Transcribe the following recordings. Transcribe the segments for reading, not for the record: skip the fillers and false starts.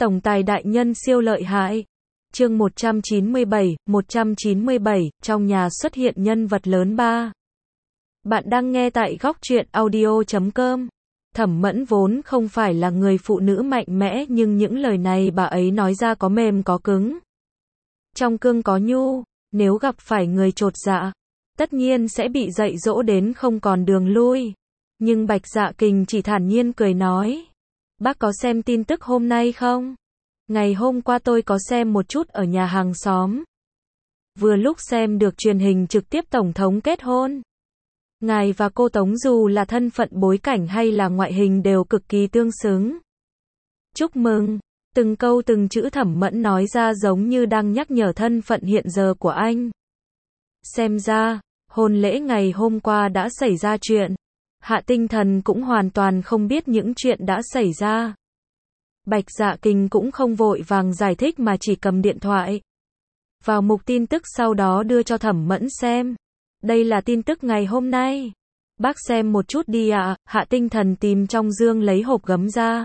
Tổng tài đại nhân siêu lợi hại. Chương 197, trong nhà xuất hiện nhân vật lớn 3. Bạn đang nghe tại góc truyện audio.com. Thẩm Mẫn vốn không phải là người phụ nữ mạnh mẽ, nhưng những lời này bà ấy nói ra có mềm có cứng. Trong cương có nhu, nếu gặp phải người chột dạ, tất nhiên sẽ bị dạy dỗ đến không còn đường lui. Nhưng Bạch Dạ Kình chỉ thản nhiên cười nói: "Bác có xem tin tức hôm nay không? Ngày hôm qua tôi có xem một chút ở nhà hàng xóm. Vừa lúc xem được truyền hình trực tiếp Tổng thống kết hôn. Ngài và cô Tống dù là thân phận bối cảnh hay là ngoại hình đều cực kỳ tương xứng. Chúc mừng." Từng câu từng chữ Thẩm Mẫn nói ra giống như đang nhắc nhở thân phận hiện giờ của anh. Xem ra, hôn lễ ngày hôm qua đã xảy ra chuyện. Hạ Tinh Thần cũng hoàn toàn không biết những chuyện đã xảy ra. Bạch Dạ Kình cũng không vội vàng giải thích mà chỉ cầm điện thoại vào mục tin tức, sau đó đưa cho Thẩm Mẫn xem. "Đây là tin tức ngày hôm nay. Bác xem một chút đi ạ." Hạ Tinh Thần tìm trong dương lấy hộp gấm ra.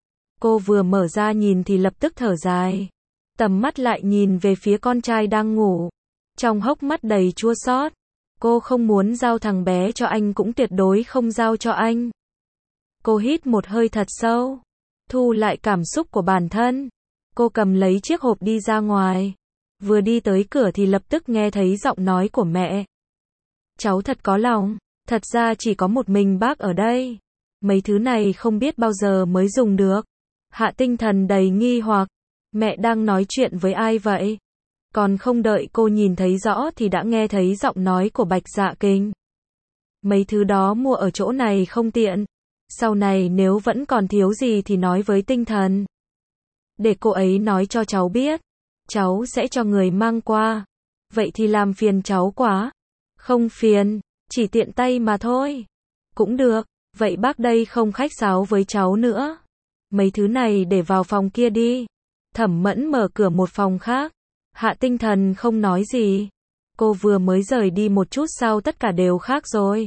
Cô vừa mở ra nhìn thì lập tức thở dài. Tầm mắt lại nhìn về phía con trai đang ngủ. Trong hốc mắt đầy chua xót. Cô không muốn giao thằng bé cho anh, cũng tuyệt đối không giao cho anh. Cô hít một hơi thật sâu, thu lại cảm xúc của bản thân. Cô cầm lấy chiếc hộp đi ra ngoài. Vừa đi tới cửa thì lập tức nghe thấy giọng nói của mẹ. "Cháu thật có lòng, thật ra chỉ có một mình bác ở đây. Mấy thứ này không biết bao giờ mới dùng được." Hạ Tinh Thần đầy nghi hoặc. Mẹ đang nói chuyện với ai vậy? Còn không đợi cô nhìn thấy rõ thì đã nghe thấy giọng nói của Bạch Dạ Kình. "Mấy thứ đó mua ở chỗ này không tiện. Sau này nếu vẫn còn thiếu gì thì nói với Tinh Thần. Để cô ấy nói cho cháu biết. Cháu sẽ cho người mang qua." "Vậy thì làm phiền cháu quá." "Không phiền, chỉ tiện tay mà thôi." "Cũng được, vậy bác đây không khách sáo với cháu nữa. Mấy thứ này để vào phòng kia đi." Thẩm Mẫn mở cửa một phòng khác. Hạ Tinh Thần không nói gì. Cô vừa mới rời đi một chút sau tất cả đều khác rồi.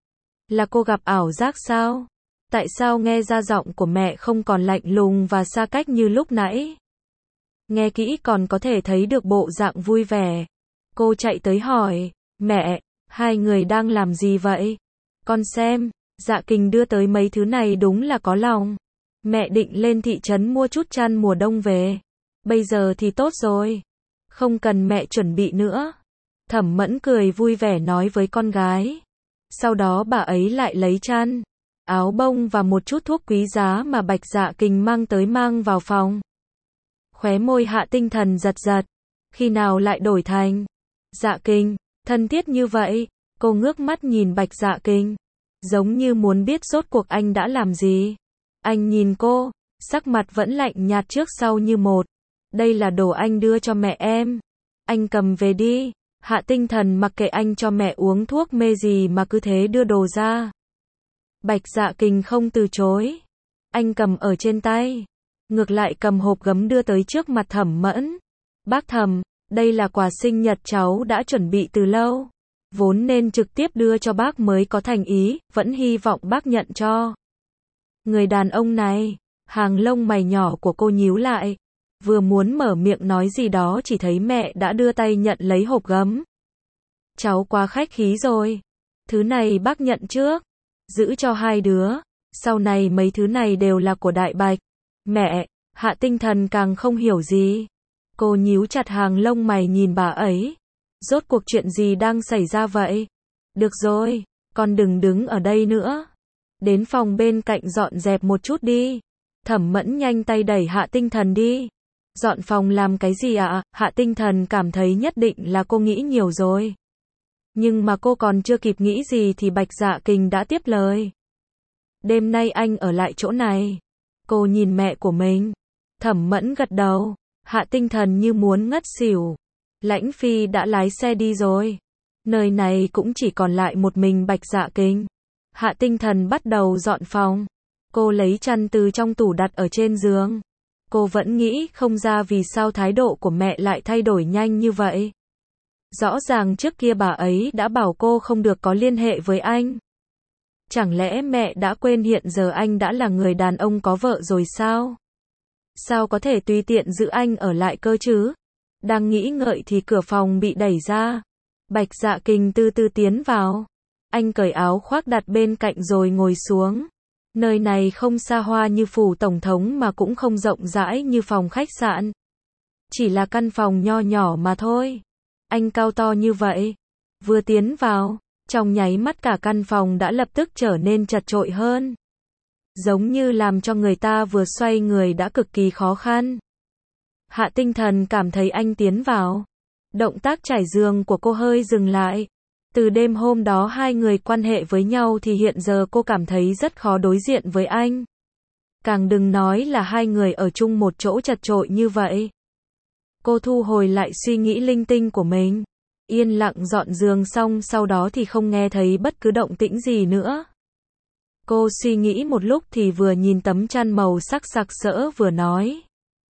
Là cô gặp ảo giác sao? Tại sao nghe ra giọng của mẹ không còn lạnh lùng và xa cách như lúc nãy? Nghe kỹ còn có thể thấy được bộ dạng vui vẻ. Cô chạy tới hỏi: "Mẹ, hai người đang làm gì vậy?" "Con xem, Dạ Kình đưa tới mấy thứ này đúng là có lòng. Mẹ định lên thị trấn mua chút chăn mùa đông về. Bây giờ thì tốt rồi. Không cần mẹ chuẩn bị nữa." Thẩm Mẫn cười vui vẻ nói với con gái. Sau đó bà ấy lại lấy chăn, áo bông và một chút thuốc quý giá mà Bạch Dạ Kình mang tới mang vào phòng. Khóe môi Hạ Tinh Thần giật giật. Khi nào lại đổi thành Dạ Kình thân thiết như vậy? Cô ngước mắt nhìn Bạch Dạ Kình, giống như muốn biết rốt cuộc anh đã làm gì. Anh nhìn cô, sắc mặt vẫn lạnh nhạt trước sau như một. "Đây là đồ anh đưa cho mẹ em. Anh cầm về đi." Hạ Tinh Thần mặc kệ anh cho mẹ uống thuốc mê gì mà cứ thế đưa đồ ra. Bạch Dạ Kình không từ chối. Anh cầm ở trên tay, ngược lại cầm hộp gấm đưa tới trước mặt Thẩm Mẫn. "Bác Thẩm, đây là quà sinh nhật cháu đã chuẩn bị từ lâu. Vốn nên trực tiếp đưa cho bác mới có thành ý, vẫn hy vọng bác nhận cho." Người đàn ông này, hàng lông mày nhỏ của cô nhíu lại. Vừa muốn mở miệng nói gì đó chỉ thấy mẹ đã đưa tay nhận lấy hộp gấm. "Cháu quá khách khí rồi. Thứ này bác nhận trước. Giữ cho hai đứa. Sau này mấy thứ này đều là của Đại Bạch." "Mẹ." Hạ Tinh Thần càng không hiểu gì. Cô nhíu chặt hàng lông mày nhìn bà ấy. Rốt cuộc chuyện gì đang xảy ra vậy? "Được rồi, con đừng đứng ở đây nữa. Đến phòng bên cạnh dọn dẹp một chút đi." Thẩm Mẫn nhanh tay đẩy Hạ Tinh Thần đi. "Dọn phòng làm cái gì ạ?" Hạ Tinh Thần cảm thấy nhất định là cô nghĩ nhiều rồi. Nhưng mà cô còn chưa kịp nghĩ gì thì Bạch Dạ Kình đã tiếp lời. "Đêm nay anh ở lại chỗ này." Cô nhìn mẹ của mình. Thẩm Mẫn gật đầu. Hạ Tinh Thần như muốn ngất xỉu. Lãnh Phi đã lái xe đi rồi. Nơi này cũng chỉ còn lại một mình Bạch Dạ Kình. Hạ Tinh Thần bắt đầu dọn phòng. Cô lấy chăn từ trong tủ đặt ở trên giường. Cô vẫn nghĩ không ra vì sao thái độ của mẹ lại thay đổi nhanh như vậy. Rõ ràng trước kia bà ấy đã bảo cô không được có liên hệ với anh. Chẳng lẽ mẹ đã quên hiện giờ anh đã là người đàn ông có vợ rồi sao? Sao có thể tùy tiện giữ anh ở lại cơ chứ? Đang nghĩ ngợi thì cửa phòng bị đẩy ra. Bạch Dạ Kình từ từ tiến vào. Anh cởi áo khoác đặt bên cạnh rồi ngồi xuống. Nơi này không xa hoa như phủ tổng thống mà cũng không rộng rãi như phòng khách sạn. Chỉ là căn phòng nho nhỏ mà thôi. Anh cao to như vậy. Vừa tiến vào, trong nháy mắt cả căn phòng đã lập tức trở nên chật chội hơn. Giống như làm cho người ta vừa xoay người đã cực kỳ khó khăn. Hạ Tinh Thần cảm thấy anh tiến vào. Động tác trải giường của cô hơi dừng lại. Từ đêm hôm đó hai người quan hệ với nhau thì hiện giờ cô cảm thấy rất khó đối diện với anh. Càng đừng nói là hai người ở chung một chỗ chật chội như vậy. Cô thu hồi lại suy nghĩ linh tinh của mình. Yên lặng dọn giường xong sau đó thì không nghe thấy bất cứ động tĩnh gì nữa. Cô suy nghĩ một lúc thì vừa nhìn tấm chăn màu sắc sặc sỡ vừa nói.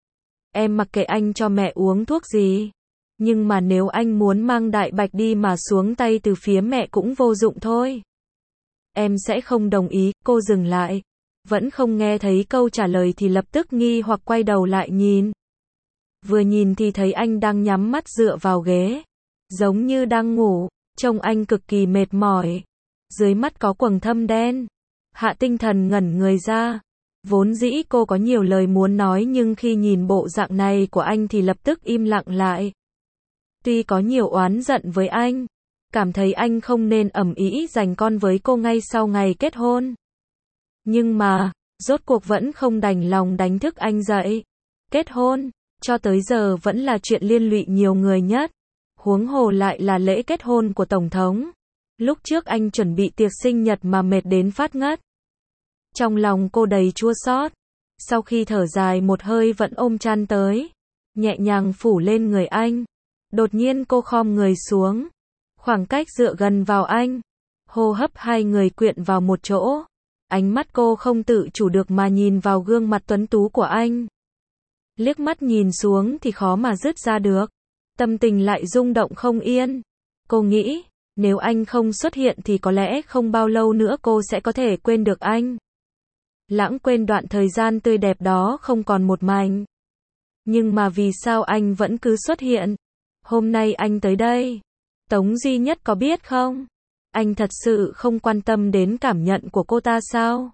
Em mặc kệ anh cho mẹ uống thuốc gì. Nhưng mà nếu anh muốn mang Đại Bạch đi mà xuống tay từ phía mẹ cũng vô dụng thôi. Em sẽ không đồng ý. Cô dừng lại. Vẫn không nghe thấy câu trả lời thì lập tức nghi hoặc quay đầu lại nhìn. Vừa nhìn thì thấy anh đang nhắm mắt dựa vào ghế. Giống như đang ngủ. Trông anh cực kỳ mệt mỏi. Dưới mắt có quầng thâm đen. Hạ Tinh Thần ngẩn người ra. Vốn dĩ cô có nhiều lời muốn nói nhưng khi nhìn bộ dạng này của anh thì lập tức im lặng lại. Tuy có nhiều oán giận với anh, cảm thấy anh không nên ầm ĩ giành con với cô ngay sau ngày kết hôn. Nhưng mà, rốt cuộc vẫn không đành lòng đánh thức anh dậy. Kết hôn, cho tới giờ vẫn là chuyện liên lụy nhiều người nhất. Huống hồ lại là lễ kết hôn của Tổng thống. Lúc trước anh chuẩn bị tiệc sinh nhật mà mệt đến phát ngất. Trong lòng cô đầy chua xót. Sau khi thở dài một hơi vẫn ôm chăn tới. Nhẹ nhàng phủ lên người anh. Đột nhiên cô khom người xuống. Khoảng cách dựa gần vào anh. Hô hấp hai người quyện vào một chỗ. Ánh mắt cô không tự chủ được mà nhìn vào gương mặt tuấn tú của anh. Liếc mắt nhìn xuống thì khó mà dứt ra được. Tâm tình lại rung động không yên. Cô nghĩ, nếu anh không xuất hiện thì có lẽ không bao lâu nữa cô sẽ có thể quên được anh. Lãng quên đoạn thời gian tươi đẹp đó không còn một mảnh. Nhưng mà vì sao anh vẫn cứ xuất hiện? Hôm nay anh tới đây. Tống Duy Nhất có biết không? Anh thật sự không quan tâm đến cảm nhận của cô ta sao?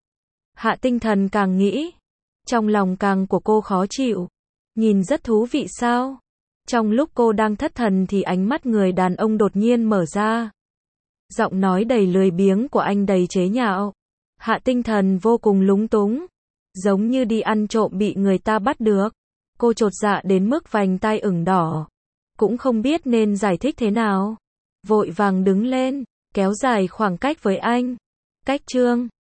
Hạ Tinh Thần càng nghĩ. Trong lòng càng của cô khó chịu. Nhìn rất thú vị sao? Trong lúc cô đang thất thần thì ánh mắt người đàn ông đột nhiên mở ra. Giọng nói đầy lười biếng của anh đầy chế nhạo. Hạ Tinh Thần vô cùng lúng túng. Giống như đi ăn trộm bị người ta bắt được. Cô chột dạ đến mức vành tai ửng đỏ. Cũng không biết nên giải thích thế nào. Vội vàng đứng lên, kéo dài khoảng cách với anh. Cách chương